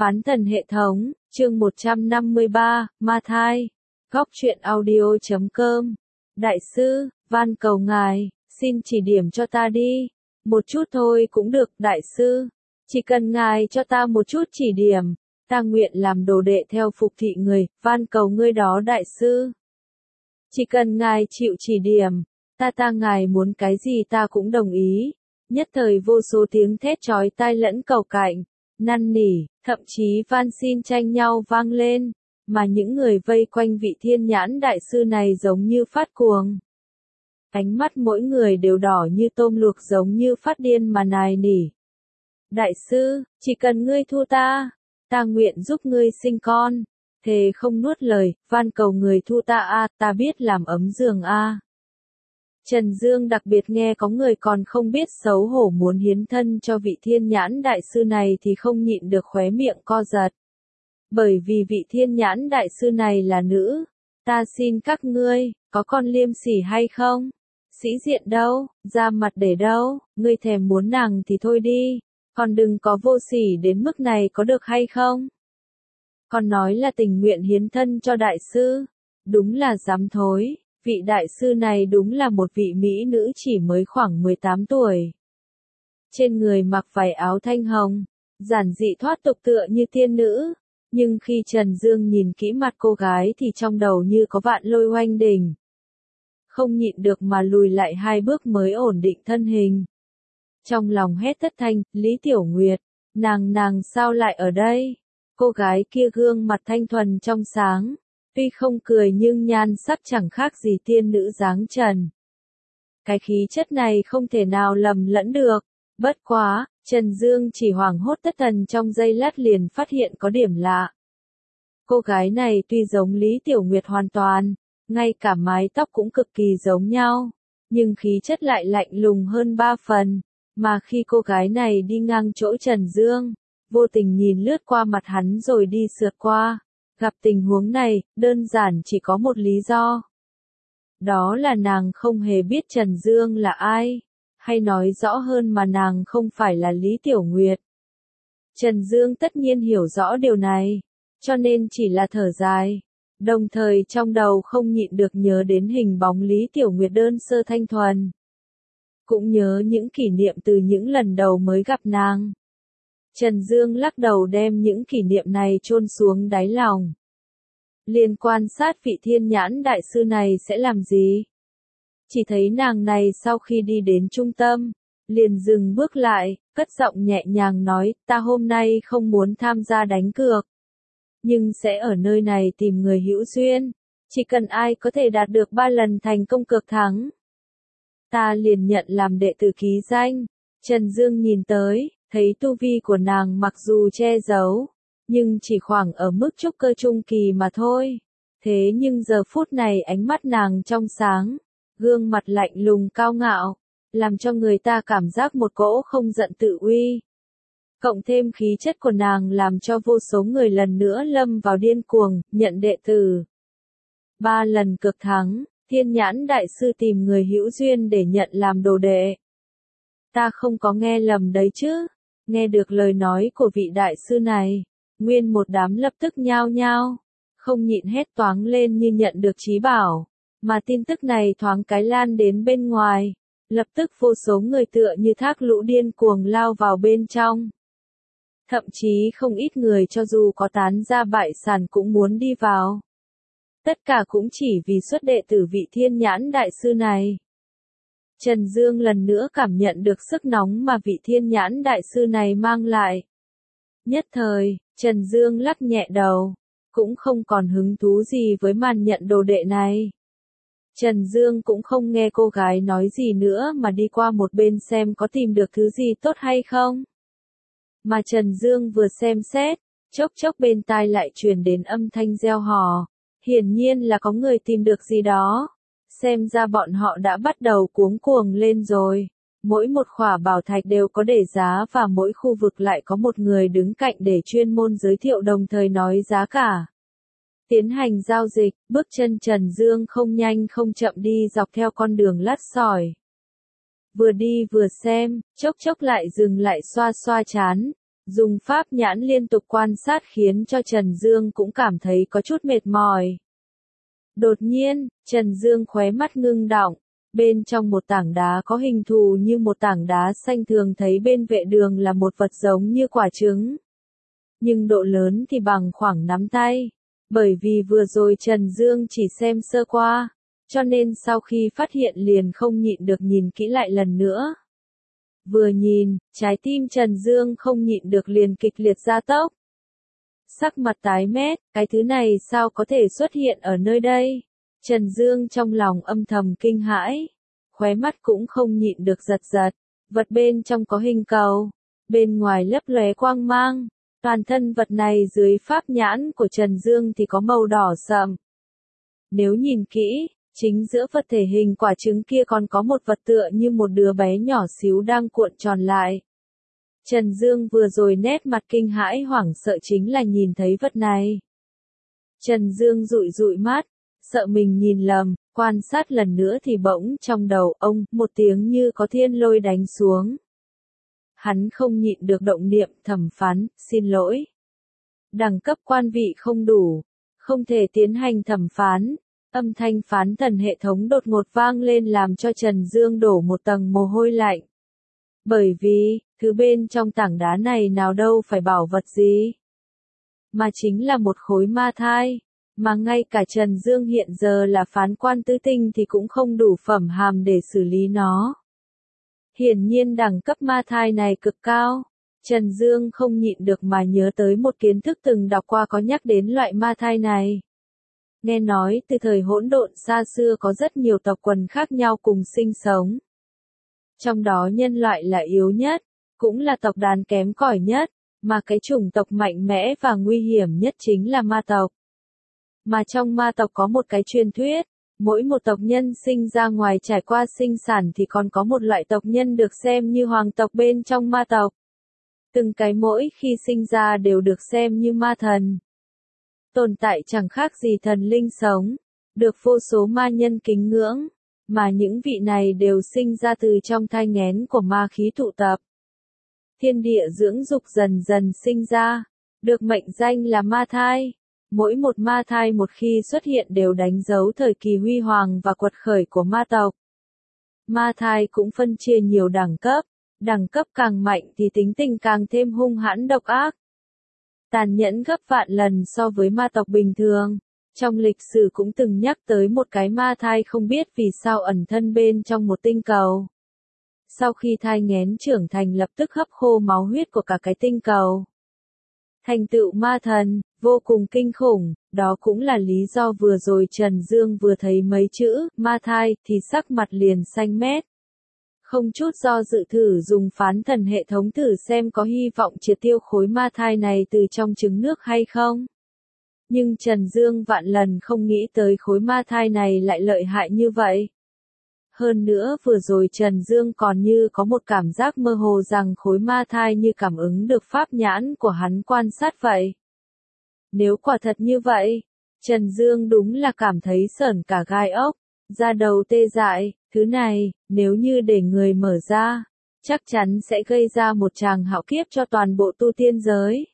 Phán thần hệ thống, chương 153, Ma Thai. Góc truyện audio.com. Đại sư, van cầu ngài, xin chỉ điểm cho ta đi. Một chút thôi cũng được, đại sư. Chỉ cần ngài cho ta một chút chỉ điểm, ta nguyện làm đồ đệ theo phục thị người, van cầu ngươi đó đại sư. Chỉ cần ngài chịu chỉ điểm, ta ngài muốn cái gì ta cũng đồng ý. Nhất thời vô số tiếng thét chói tai lẫn cầu cạnh, năn nỉ, thậm chí van xin tranh nhau vang lên, mà những người vây quanh vị thiên nhãn đại sư này giống như phát cuồng. Ánh mắt mỗi người đều đỏ như tôm luộc giống như phát điên mà nài nỉ. Đại sư, chỉ cần ngươi thu ta nguyện giúp ngươi sinh con. Thề không nuốt lời, van cầu người thu ta ta biết làm ấm giường Trần Dương đặc biệt nghe có người còn không biết xấu hổ muốn hiến thân cho vị thiên nhãn đại sư này thì không nhịn được khóe miệng co giật. Bởi vì vị thiên nhãn đại sư này là nữ. Ta xin các ngươi, có con liêm sỉ hay không? Sĩ diện đâu, ra mặt để đâu, ngươi thèm muốn nàng thì thôi đi, còn đừng có vô sỉ đến mức này có được hay không? Còn nói là tình nguyện hiến thân cho đại sư, đúng là dám thối. Vị đại sư này đúng là một vị mỹ nữ chỉ mới khoảng 18 tuổi. Trên người mặc vải áo thanh hồng, giản dị thoát tục tựa như tiên nữ. Nhưng khi Trần Dương nhìn kỹ mặt cô gái thì trong đầu như có vạn lôi oanh đỉnh. Không nhịn được mà lùi lại 2 bước mới ổn định thân hình. Trong lòng hét thất thanh, Lý Tiểu Nguyệt, nàng sao lại ở đây? Cô gái kia gương mặt thanh thuần trong sáng. Tuy không cười nhưng nhan sắc chẳng khác gì tiên nữ dáng trần. Cái khí chất này không thể nào lầm lẫn được. Bất quá, Trần Dương chỉ hoảng hốt thất thần trong giây lát liền phát hiện có điểm lạ. Cô gái này tuy giống Lý Tiểu Nguyệt hoàn toàn, ngay cả mái tóc cũng cực kỳ giống nhau, nhưng khí chất lại lạnh lùng hơn 3 phần. Mà khi cô gái này đi ngang chỗ Trần Dương, vô tình nhìn lướt qua mặt hắn rồi đi sượt qua. Gặp tình huống này, đơn giản chỉ có một lý do. Đó là nàng không hề biết Trần Dương là ai, hay nói rõ hơn mà nàng không phải là Lý Tiểu Nguyệt. Trần Dương tất nhiên hiểu rõ điều này, cho nên chỉ là thở dài, đồng thời trong đầu không nhịn được nhớ đến hình bóng Lý Tiểu Nguyệt đơn sơ thanh thuần. Cũng nhớ những kỷ niệm từ những lần đầu mới gặp nàng. Trần Dương lắc đầu đem những kỷ niệm này chôn xuống đáy lòng. Liền quan sát vị thiên nhãn đại sư này sẽ làm gì? Chỉ thấy nàng này sau khi đi đến trung tâm, liền dừng bước lại, cất giọng nhẹ nhàng nói, ta hôm nay không muốn tham gia đánh cược. Nhưng sẽ ở nơi này tìm người hữu duyên, chỉ cần ai có thể đạt được 3 lần thành công cược thắng. Ta liền nhận làm đệ tử ký danh. Trần Dương nhìn tới, thấy tu vi của nàng mặc dù che giấu, nhưng chỉ khoảng ở mức trúc cơ trung kỳ mà thôi. Thế nhưng giờ phút này ánh mắt nàng trong sáng, gương mặt lạnh lùng cao ngạo, làm cho người ta cảm giác một cỗ không giận tự uy. Cộng thêm khí chất của nàng làm cho vô số người lần nữa lâm vào điên cuồng, nhận đệ tử. 3 lần cực thắng, thiên nhãn đại sư tìm người hữu duyên để nhận làm đồ đệ. Ta không có nghe lầm đấy chứ? Nghe được lời nói của vị đại sư này, nguyên một đám lập tức nhao nhao, không nhịn hét toáng lên như nhận được trí bảo, mà tin tức này thoáng cái lan đến bên ngoài, lập tức vô số người tựa như thác lũ điên cuồng lao vào bên trong. Thậm chí không ít người cho dù có tán ra bại sản cũng muốn đi vào. Tất cả cũng chỉ vì xuất đệ tử vị thiên nhãn đại sư này. Trần Dương lần nữa cảm nhận được sức nóng mà vị thiên nhãn đại sư này mang lại. Nhất thời, Trần Dương lắc nhẹ đầu, cũng không còn hứng thú gì với màn nhận đồ đệ này. Trần Dương cũng không nghe cô gái nói gì nữa mà đi qua một bên xem có tìm được thứ gì tốt hay không. Mà Trần Dương vừa xem xét, chốc chốc bên tai lại truyền đến âm thanh reo hò, hiển nhiên là có người tìm được gì đó. Xem ra bọn họ đã bắt đầu cuống cuồng lên rồi. Mỗi một khỏa bảo thạch đều có để giá và mỗi khu vực lại có một người đứng cạnh để chuyên môn giới thiệu đồng thời nói giá cả. Tiến hành giao dịch, bước chân Trần Dương không nhanh không chậm đi dọc theo con đường lát sỏi. Vừa đi vừa xem, chốc chốc lại dừng lại xoa xoa trán, Dùng pháp nhãn liên tục quan sát khiến cho Trần Dương cũng cảm thấy có chút mệt mỏi. Đột nhiên, Trần Dương khóe mắt ngưng đọng, bên trong một tảng đá có hình thù như một tảng đá xanh thường thấy bên vệ đường là một vật giống như quả trứng. Nhưng độ lớn thì bằng khoảng nắm tay. Bởi vì vừa rồi Trần Dương chỉ xem sơ qua, cho nên sau khi phát hiện liền không nhịn được nhìn kỹ lại lần nữa. Vừa nhìn, trái tim Trần Dương không nhịn được liền kịch liệt gia tốc. Sắc mặt tái mét, cái thứ này sao có thể xuất hiện ở nơi đây? Trần Dương trong lòng âm thầm kinh hãi, khóe mắt cũng không nhịn được giật giật. Vật bên trong có hình cầu, bên ngoài lấp lóe quang mang. Toàn thân vật này dưới pháp nhãn của Trần Dương thì có màu đỏ sậm. Nếu nhìn kỹ, chính giữa vật thể hình quả trứng kia còn có một vật tựa như một đứa bé nhỏ xíu đang cuộn tròn lại. Trần Dương vừa rồi nét mặt kinh hãi hoảng sợ chính là nhìn thấy vật này. Trần Dương dụi dụi mắt, sợ mình nhìn lầm, quan sát lần nữa thì bỗng trong đầu ông, một tiếng như có thiên lôi đánh xuống. Hắn không nhịn được động niệm thầm phán, xin lỗi. Đẳng cấp quan vị không đủ, không thể tiến hành thẩm phán. Âm thanh phán thần hệ thống đột ngột vang lên làm cho Trần Dương đổ một tầng mồ hôi lạnh. Bởi vì, thứ bên trong tảng đá này nào đâu phải bảo vật gì, mà chính là một khối ma thai, mà ngay cả Trần Dương hiện giờ là phán quan tứ tinh thì cũng không đủ phẩm hàm để xử lý nó. Hiển nhiên đẳng cấp ma thai này cực cao. Trần Dương không nhịn được mà nhớ tới một kiến thức từng đọc qua có nhắc đến loại ma thai này. Nghe nói từ thời hỗn độn xa xưa có rất nhiều tộc quần khác nhau cùng sinh sống. Trong đó nhân loại là yếu nhất, cũng là tộc đàn kém cỏi nhất, mà cái chủng tộc mạnh mẽ và nguy hiểm nhất chính là ma tộc. Mà trong ma tộc có một cái truyền thuyết, mỗi một tộc nhân sinh ra ngoài trải qua sinh sản thì còn có một loại tộc nhân được xem như hoàng tộc bên trong ma tộc. Từng cái mỗi khi sinh ra đều được xem như ma thần. Tồn tại chẳng khác gì thần linh sống, được vô số ma nhân kính ngưỡng, mà những vị này đều sinh ra từ trong thai nghén của ma khí tụ tập. Thiên địa dưỡng dục dần dần sinh ra, được mệnh danh là ma thai. Mỗi một ma thai một khi xuất hiện đều đánh dấu thời kỳ huy hoàng và quật khởi của ma tộc. Ma thai cũng phân chia nhiều đẳng cấp càng mạnh thì tính tình càng thêm hung hãn độc ác. Tàn nhẫn gấp vạn lần so với ma tộc bình thường. Trong lịch sử cũng từng nhắc tới một cái ma thai không biết vì sao ẩn thân bên trong một tinh cầu. Sau khi thai nghén trưởng thành lập tức hấp khô máu huyết của cả cái tinh cầu. Thành tựu ma thần, vô cùng kinh khủng, đó cũng là lý do vừa rồi Trần Dương vừa thấy mấy chữ, ma thai, thì sắc mặt liền xanh mét. Không chút do dự thử dùng phán thần hệ thống thử xem có hy vọng triệt tiêu khối ma thai này từ trong trứng nước hay không. Nhưng Trần Dương vạn lần không nghĩ tới khối ma thai này lại lợi hại như vậy. Hơn nữa vừa rồi Trần Dương còn như có một cảm giác mơ hồ rằng khối ma thai như cảm ứng được pháp nhãn của hắn quan sát vậy. Nếu quả thật như vậy, Trần Dương đúng là cảm thấy sởn cả gai ốc, da đầu tê dại, thứ này, nếu như để người mở ra, chắc chắn sẽ gây ra một tràng hạo kiếp cho toàn bộ tu tiên giới.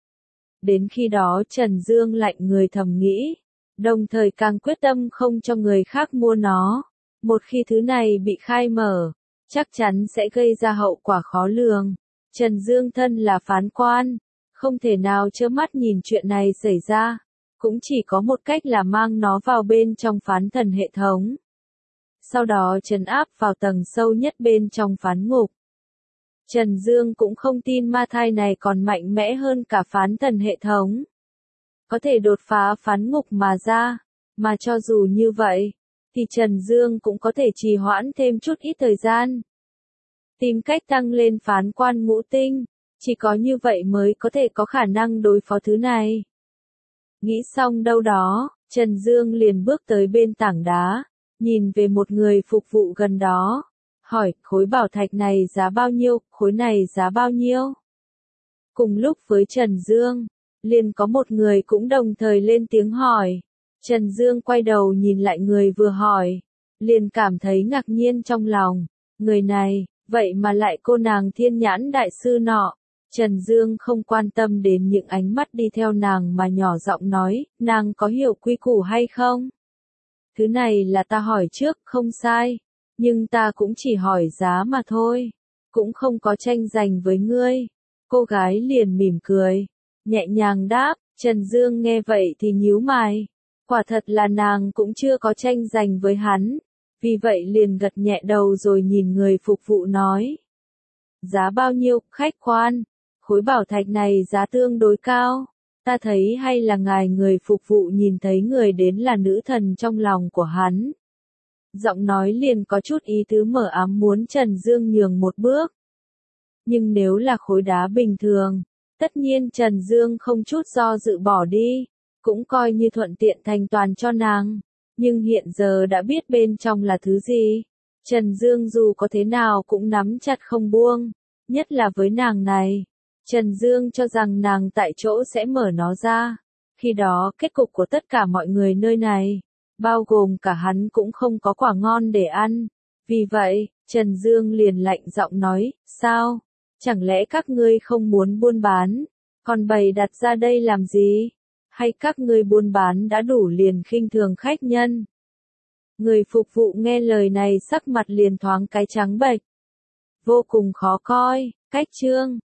Đến khi đó Trần Dương lạnh người thầm nghĩ, đồng thời càng quyết tâm không cho người khác mua nó. Một khi thứ này bị khai mở, chắc chắn sẽ gây ra hậu quả khó lường. Trần Dương thân là phán quan, không thể nào trơ mắt nhìn chuyện này xảy ra, cũng chỉ có một cách là mang nó vào bên trong phán thần hệ thống. Sau đó trấn áp vào tầng sâu nhất bên trong phán ngục. Trần Dương cũng không tin ma thai này còn mạnh mẽ hơn cả phán thần hệ thống. Có thể đột phá phán ngục mà ra, mà cho dù như vậy, thì Trần Dương cũng có thể trì hoãn thêm chút ít thời gian. Tìm cách tăng lên phán quan ngũ tinh, chỉ có như vậy mới có thể có khả năng đối phó thứ này. Nghĩ xong đâu đó, Trần Dương liền bước tới bên tảng đá, nhìn về một người phục vụ gần đó, hỏi, khối bảo thạch này giá bao nhiêu, khối này giá bao nhiêu? Cùng lúc với Trần Dương, liền có một người cũng đồng thời lên tiếng hỏi. Trần Dương quay đầu nhìn lại người vừa hỏi, liền cảm thấy ngạc nhiên trong lòng, người này, vậy mà lại cô nàng thiên nhãn đại sư nọ, Trần Dương không quan tâm đến những ánh mắt đi theo nàng mà nhỏ giọng nói, nàng có hiểu quy củ hay không? Thứ này là ta hỏi trước, không sai. Nhưng ta cũng chỉ hỏi giá mà thôi. Cũng không có tranh giành với ngươi. Cô gái liền mỉm cười. Nhẹ nhàng đáp, Trần Dương nghe vậy thì nhíu mày. Quả thật là nàng cũng chưa có tranh giành với hắn. Vì vậy liền gật nhẹ đầu rồi nhìn người phục vụ nói. Giá bao nhiêu, khách quan? Khối bảo thạch này giá tương đối cao. Ta thấy hay là ngài người phục vụ nhìn thấy người đến là nữ thần trong lòng của hắn. Giọng nói liền có chút ý tứ mở ám muốn Trần Dương nhường một bước. Nhưng nếu là khối đá bình thường, tất nhiên Trần Dương không chút do dự bỏ đi, cũng coi như thuận tiện thành toàn cho nàng. Nhưng hiện giờ đã biết bên trong là thứ gì, Trần Dương dù có thế nào cũng nắm chặt không buông, nhất là với nàng này. Trần Dương cho rằng nàng tại chỗ sẽ mở nó ra. Khi đó kết cục của tất cả mọi người nơi này, bao gồm cả hắn cũng không có quả ngon để ăn. Vì vậy, Trần Dương liền lạnh giọng nói, sao? Chẳng lẽ các ngươi không muốn buôn bán? Còn bày đặt ra đây làm gì? Hay các ngươi buôn bán đã đủ liền khinh thường khách nhân? Người phục vụ nghe lời này sắc mặt liền thoáng cái trắng bệch. Vô cùng khó coi, cách chương.